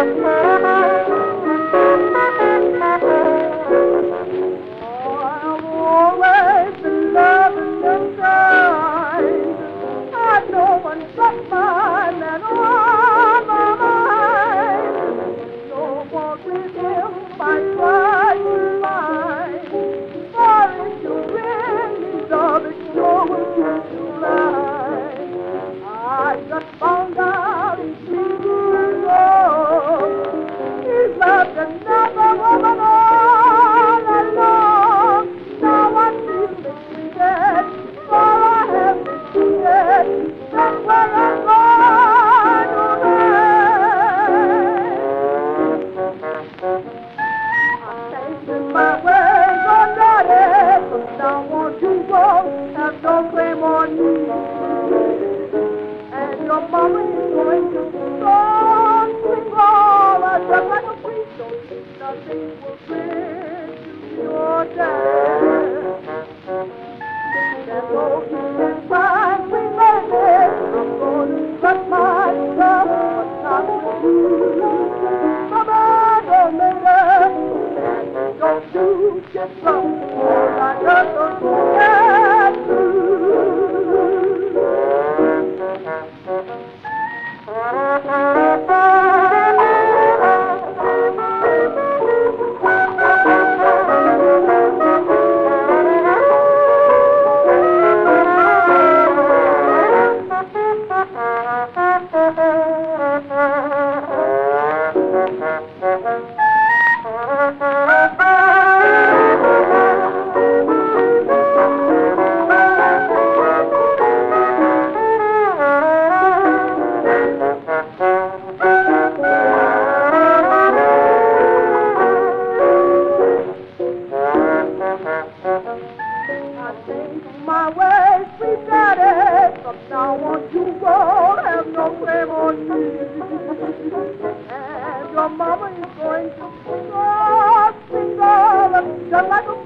I've always been loving them kind. I no one but my man on my mind. No more with him I try to find. For if you really love it, no one can you lie. I just found out he's true love. He's loved another woman all along. Now I feel mistreated, for I have mistreated. That's why I'm going to I'm changing my ways on daddy, but now won't you won't have no claim on me. And your mama is going to swing all just like a priest. Don't think nothing will bring you your dad. That's all you can find, sweet baby. I'm going to trust myself, but not with you. Mama, don't make it. Don't you get drunk, 'cause I just don't get through. My way, sweet daddy, from now on you won't have no claim on me. And your mama is going to sing all just like a